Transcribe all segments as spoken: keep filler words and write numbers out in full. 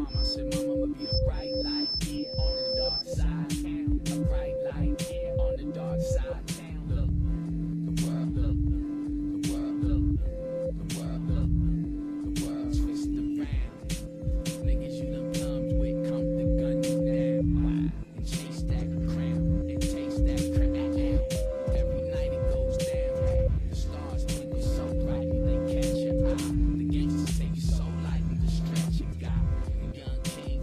mama, I said, Mama, I'ma be a bright light on the dark side. A bright light on the dark side. Look, the world, look, the world, look, the world, look, the world twist around. Niggas you done come with, come to gun you down. Why? And chase that crown, and taste that crown. Every night it goes down. The stars twinkle so bright, they catch your eye. The gangsters take you so light, the stretch you got. Young king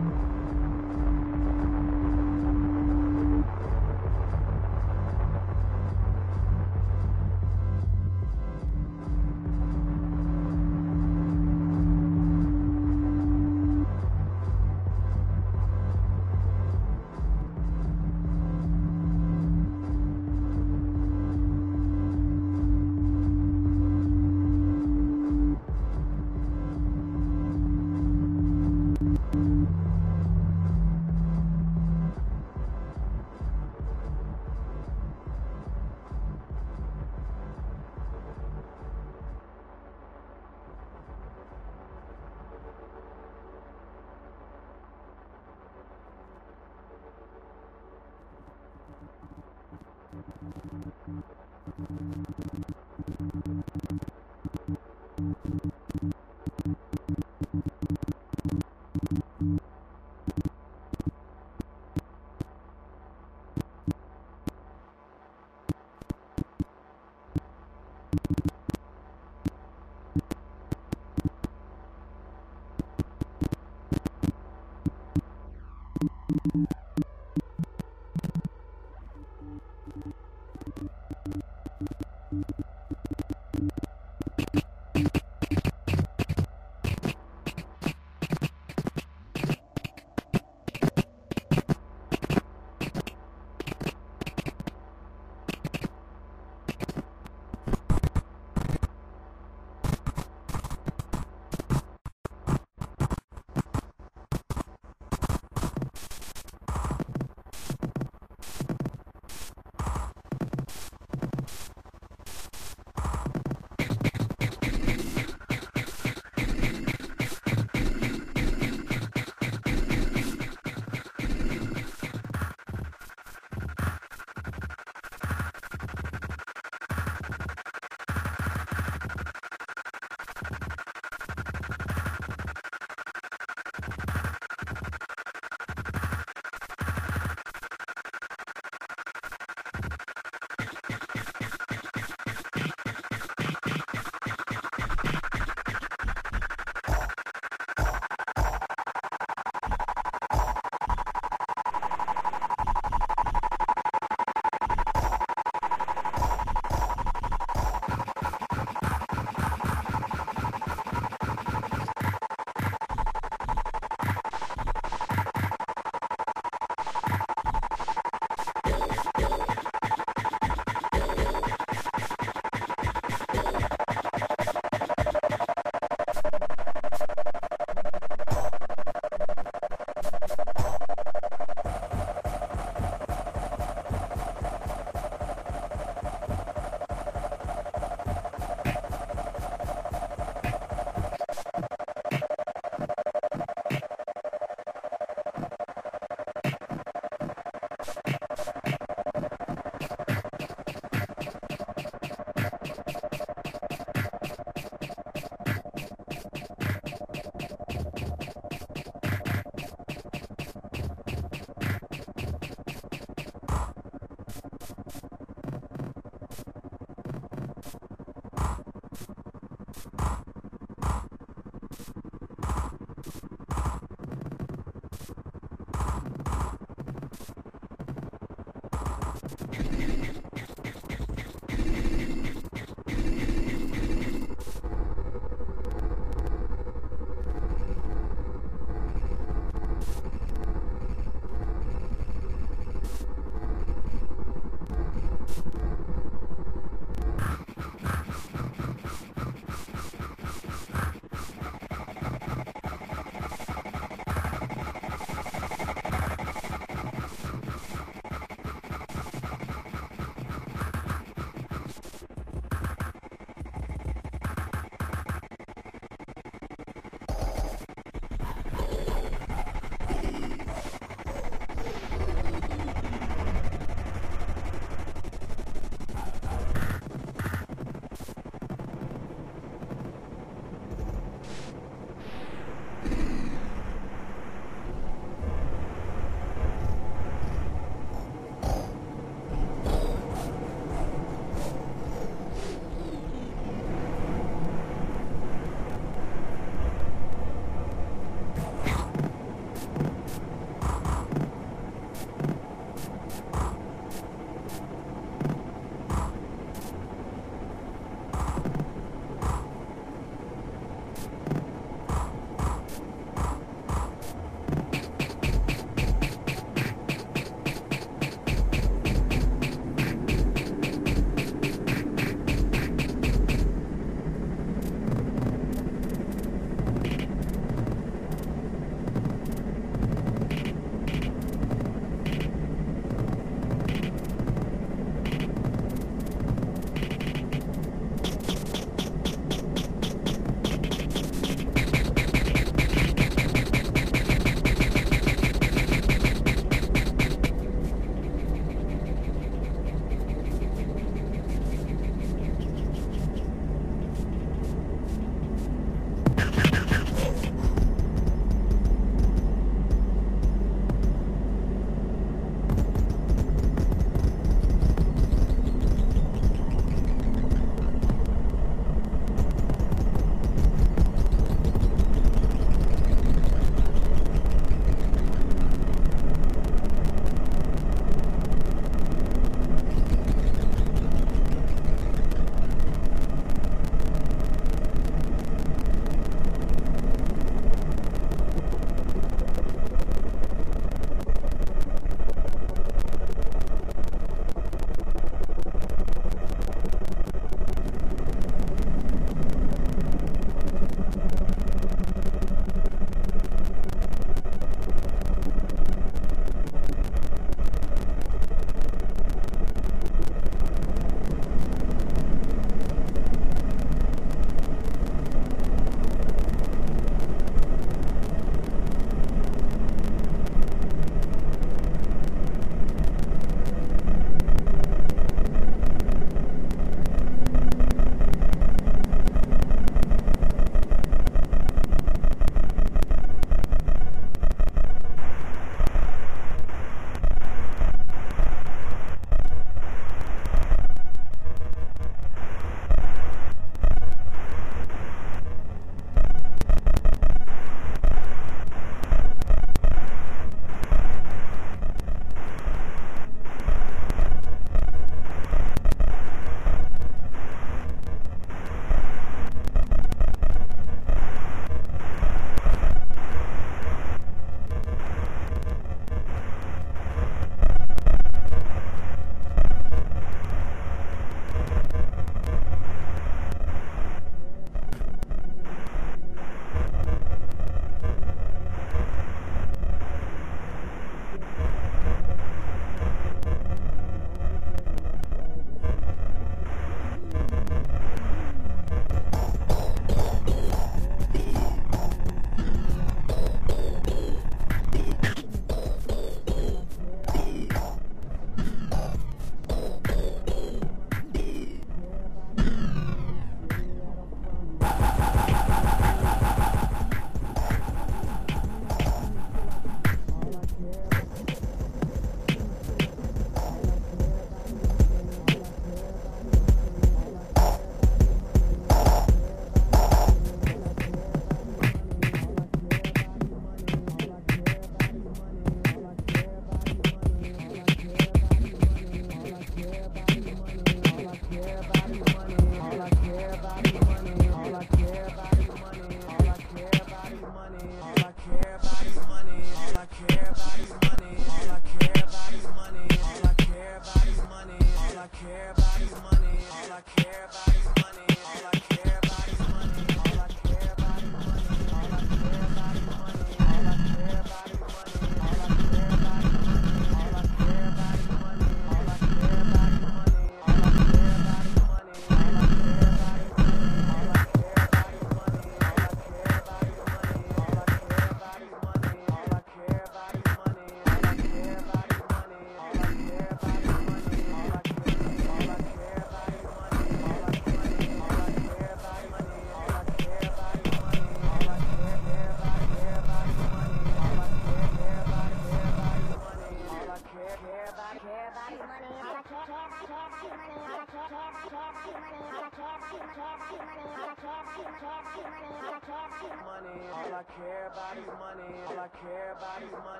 money. All I care about is money. All I care about is money. All I care about is money. All I care about is money. All I care about is money. All I care about is money. All I care about is money. All I care about is money. All I care about is money. All I care about is money. All I care about is money. All I care about is money. All I care about is money. All I care about is money. All I care about is money. All I care about is money. All I care all I care about is money. All I care all I care about is money. All I care about is money. All I care care about care about is money. All I care care about care about is money. All I care care about care about is money. All I care care about care about is money. All I care care about care about is money. All I care about care about is money. All I care about care about is money. All I care about money. All I care about is money. All I care about is money.